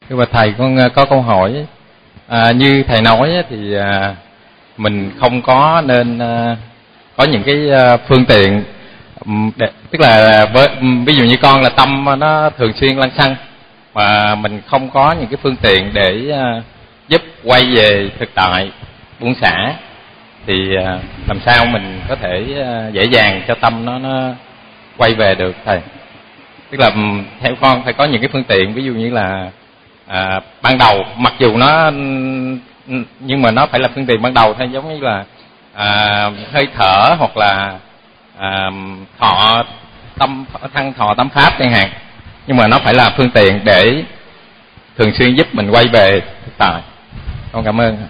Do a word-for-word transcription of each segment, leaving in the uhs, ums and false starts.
Nhưng mà thầy con có câu hỏi, à, như thầy nói thì à, mình không có nên à, có những cái à, phương tiện để, tức là với, ví dụ như con là tâm nó thường xuyên lăng xăng mà mình không có những cái phương tiện để à, giúp quay về thực tại, buông xả, thì à, làm sao mình có thể à, dễ dàng cho tâm nó nó quay về được thầy? Tức là theo con phải có những cái phương tiện, ví dụ như là à, ban đầu, mặc dù nó nhưng mà nó phải là phương tiện ban đầu thôi, giống như là à, hơi thở hoặc là à, thọ tâm thăng thọ tâm pháp chẳng hạn, nhưng mà nó phải là phương tiện để thường xuyên giúp mình quay về thực tại. Con cảm ơn.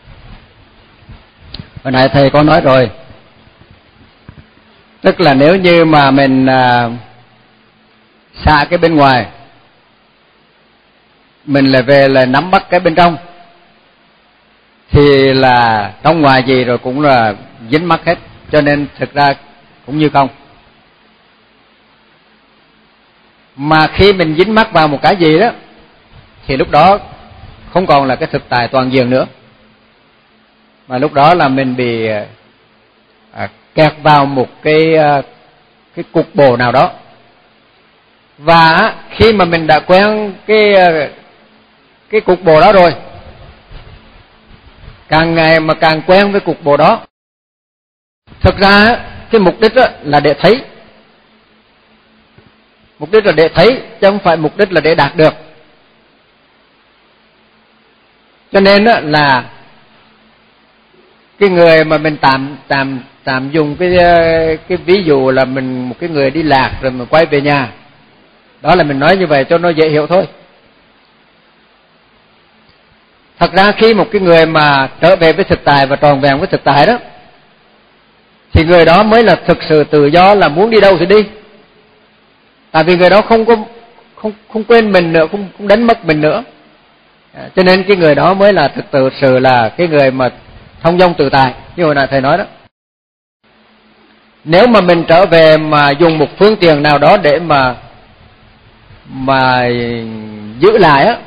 Hồi nãy thầy có nói rồi, tức là nếu như mà mình à, xả cái bên ngoài, mình lại về là nắm bắt cái bên trong, thì là trong ngoài gì rồi cũng là dính mắc hết, cho nên thực ra cũng như không. Mà khi mình dính mắc vào một cái gì đó thì lúc đó không còn là cái thực tại toàn diện nữa, mà lúc đó là mình bị à, kẹt vào một cái cái cục bộ nào đó. Và khi mà mình đã quen cái cái cục bộ đó rồi, càng ngày mà càng quen với cục bộ đó, thực ra cái mục đích là để thấy, mục đích là để thấy chứ không phải mục đích là để đạt được. Cho nên là cái người mà mình tạm tạm tạm dùng cái cái ví dụ là mình một cái người đi lạc rồi mình quay về nhà, đó là mình nói như vậy cho nó dễ hiểu thôi. Thật ra khi một cái người mà trở về với thực tại và tròn vẹn với thực tại đó, thì người đó mới là thực sự tự do, là muốn đi đâu thì đi. Tại vì người đó không có không không quên mình nữa, không không đánh mất mình nữa. À, cho nên cái người đó mới là thực tự sự là cái người mà thông dong tự tại, như hồi nãy thầy nói đó. Nếu mà mình trở về mà dùng một phương tiện nào đó để mà mà giữ lại á,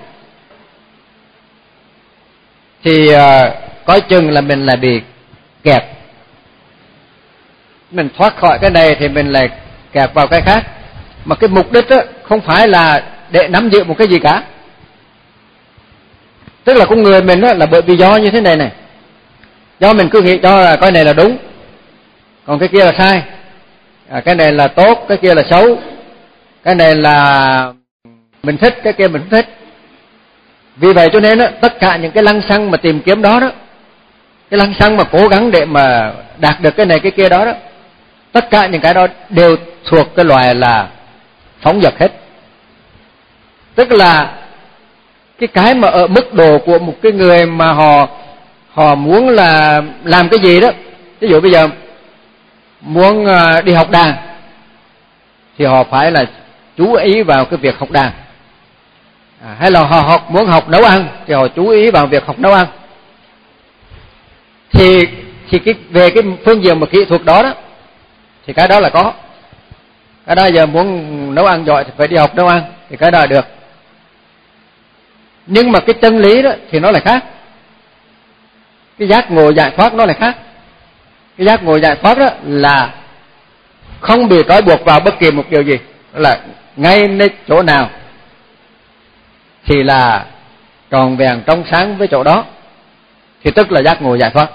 thì uh, coi chừng là mình lại bị kẹt. Mình thoát khỏi cái này thì mình lại kẹt vào cái khác. Mà cái mục đích á không phải là để nắm giữ một cái gì cả. Tức là con người mình á là bởi vì do như thế này này, do mình cứ nghĩ cho là cái này là đúng, còn cái kia là sai, à, cái này là tốt, cái kia là xấu, cái này là mình thích, cái kia mình không thích. Vì vậy cho nên á, tất cả những cái lăng xăng mà tìm kiếm đó đó, cái lăng xăng mà cố gắng để mà đạt được cái này cái kia đó đó, tất cả những cái đó đều thuộc cái loại là phóng dật hết. Tức là cái cái mà ở mức độ của một cái người mà họ họ muốn là làm cái gì đó, ví dụ bây giờ muốn đi học đàn thì họ phải là chú ý vào cái việc học đàn, à, hay là họ học muốn học nấu ăn thì họ chú ý vào việc học nấu ăn. Thì thì cái về cái phương diện mà kỹ thuật đó đó thì cái đó là có. Cái đó giờ muốn nấu ăn giỏi thì phải đi học nấu ăn, thì cái đó là được. Nhưng mà cái chân lý đó thì nó lại khác. Cái giác ngộ giải thoát nó lại khác. Cái giác ngộ giải thoát đó là không bị trói buộc vào bất kỳ một điều gì, đó là ngay nơi chỗ nào thì là tròn vẹn trong sáng với chỗ đó, thì tức là giác ngộ giải thoát.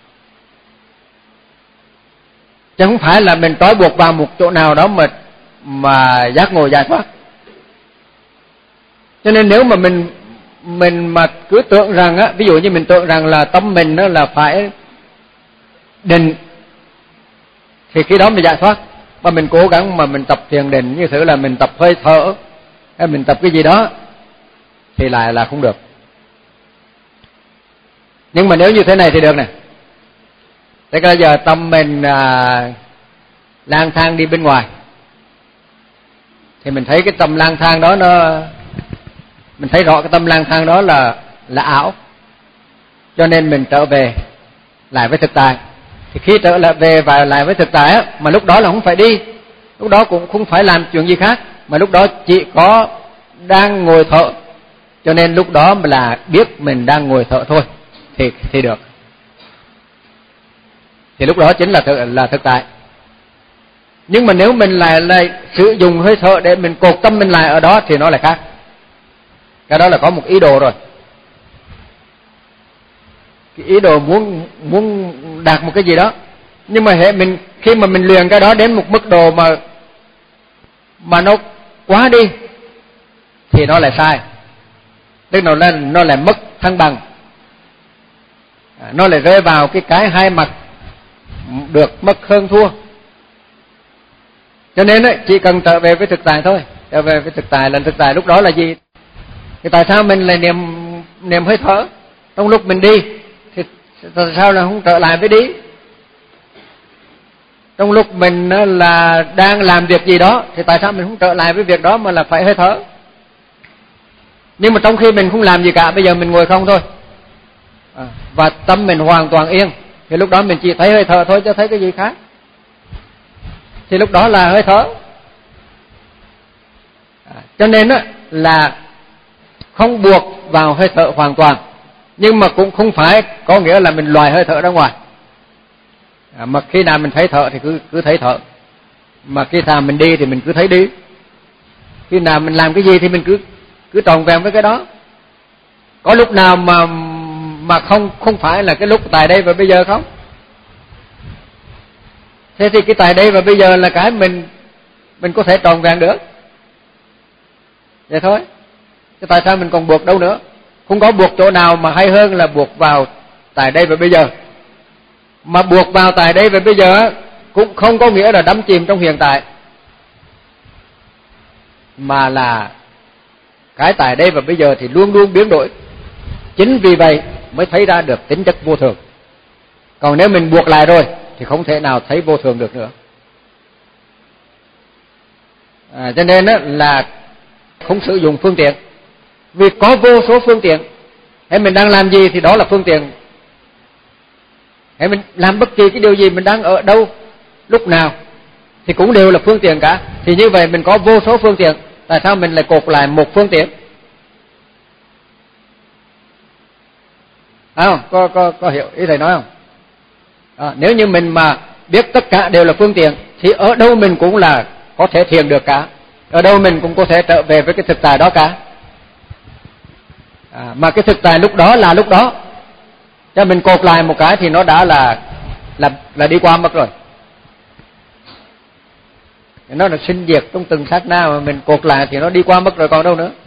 Chứ không phải là mình trói buộc vào một chỗ nào đó mà mà giác ngộ giải thoát. Cho nên nếu mà mình mình mà cứ tưởng rằng á, ví dụ như mình tưởng rằng là tâm mình đó là phải định, thì khi đó mình giải thoát. Mà mình cố gắng mà mình tập thiền định như thử là mình tập hơi thở hay mình tập cái gì đó thì lại là không được. Nhưng mà nếu như thế này thì được này. Thế bây giờ tâm mình à, lang thang đi bên ngoài, thì mình thấy cái tâm lang thang đó nó, mình thấy rõ cái tâm lang thang đó là là ảo. Cho nên mình trở về lại với thực tại. Thì khi trở lại về và lại với thực tại á, mà lúc đó là không phải đi, lúc đó cũng không phải làm chuyện gì khác, mà lúc đó chỉ có đang ngồi thở Cho nên lúc đó là biết mình đang ngồi thở thôi thì thì được. Thì lúc đó chính là thực, là thực tại. Nhưng mà nếu mình lại lại sử dụng hơi thở để mình cột tâm mình lại ở đó thì nó lại khác. Cái đó là có một ý đồ rồi. Cái ý đồ muốn muốn đạt một cái gì đó. Nhưng mà hệ mình khi mà mình luyện cái đó đến một mức độ mà mà nó quá đi thì nó lại sai. Tức là nó nó lại mất thăng bằng. À, nó lại rơi vào cái cái hai mặt được mất hơn thua. Cho nên ấy, chỉ cần trở về với thực tại thôi. Trở về với thực tại là thực tại lúc đó là gì? Thì tại sao mình lại niệm niệm hơi thở trong lúc mình đi? Thì tại sao là không trở lại với đi? Trong lúc mình là đang làm việc gì đó thì tại sao mình không trở lại với việc đó mà là phải hơi thở? Nhưng mà trong khi mình không làm gì cả, bây giờ mình ngồi không thôi, à, và tâm mình hoàn toàn yên, thì lúc đó mình chỉ thấy hơi thở thôi chứ thấy cái gì khác. Thì lúc đó là hơi thở. À, cho nên á, là không buộc vào hơi thở hoàn toàn, nhưng mà cũng không phải có nghĩa là mình loại hơi thở ra ngoài. À, mà khi nào mình thấy thở thì cứ cứ thấy thở, mà khi nào mình đi thì mình cứ thấy đi, khi nào mình làm cái gì thì mình cứ cứ tròn vẹn với cái đó. Có lúc nào mà mà không không phải là cái lúc tại đây và bây giờ không? Thế thì cái tại đây và bây giờ là cái mình mình có thể tròn vẹn được. Vậy thôi. Chứ tại sao mình còn buộc đâu nữa? Không có buộc chỗ nào mà hay hơn là buộc vào tại đây và bây giờ. Mà buộc vào tại đây và bây giờ cũng không có nghĩa là đắm chìm trong hiện tại, mà là cái tại đây và bây giờ thì luôn luôn biến đổi. Chính vì vậy mới thấy ra được tính chất vô thường. Còn nếu mình buộc lại rồi thì không thể nào thấy vô thường được nữa. À, cho nên là không sử dụng phương tiện. Vì có vô số phương tiện. Hay mình đang làm gì thì đó là phương tiện. Hay mình làm bất kỳ cái điều gì, mình đang ở đâu, lúc nào thì cũng đều là phương tiện cả. Thì như vậy mình có vô số phương tiện. Tại sao mình lại cột lại một phương tiện? À, có, có, có hiểu ý thầy nói không? À, nếu như mình mà biết tất cả đều là phương tiện thì ở đâu mình cũng là có thể thiền được cả. Ở đâu mình cũng có thể trở về với cái thực tại đó cả. À, mà cái thực tại lúc đó là lúc đó. Cho mình cột lại một cái thì nó đã là là là đi qua mất rồi. Nó là sinh diệt trong từng sát na, mà mình cột lại thì nó đi qua mất rồi còn đâu nữa.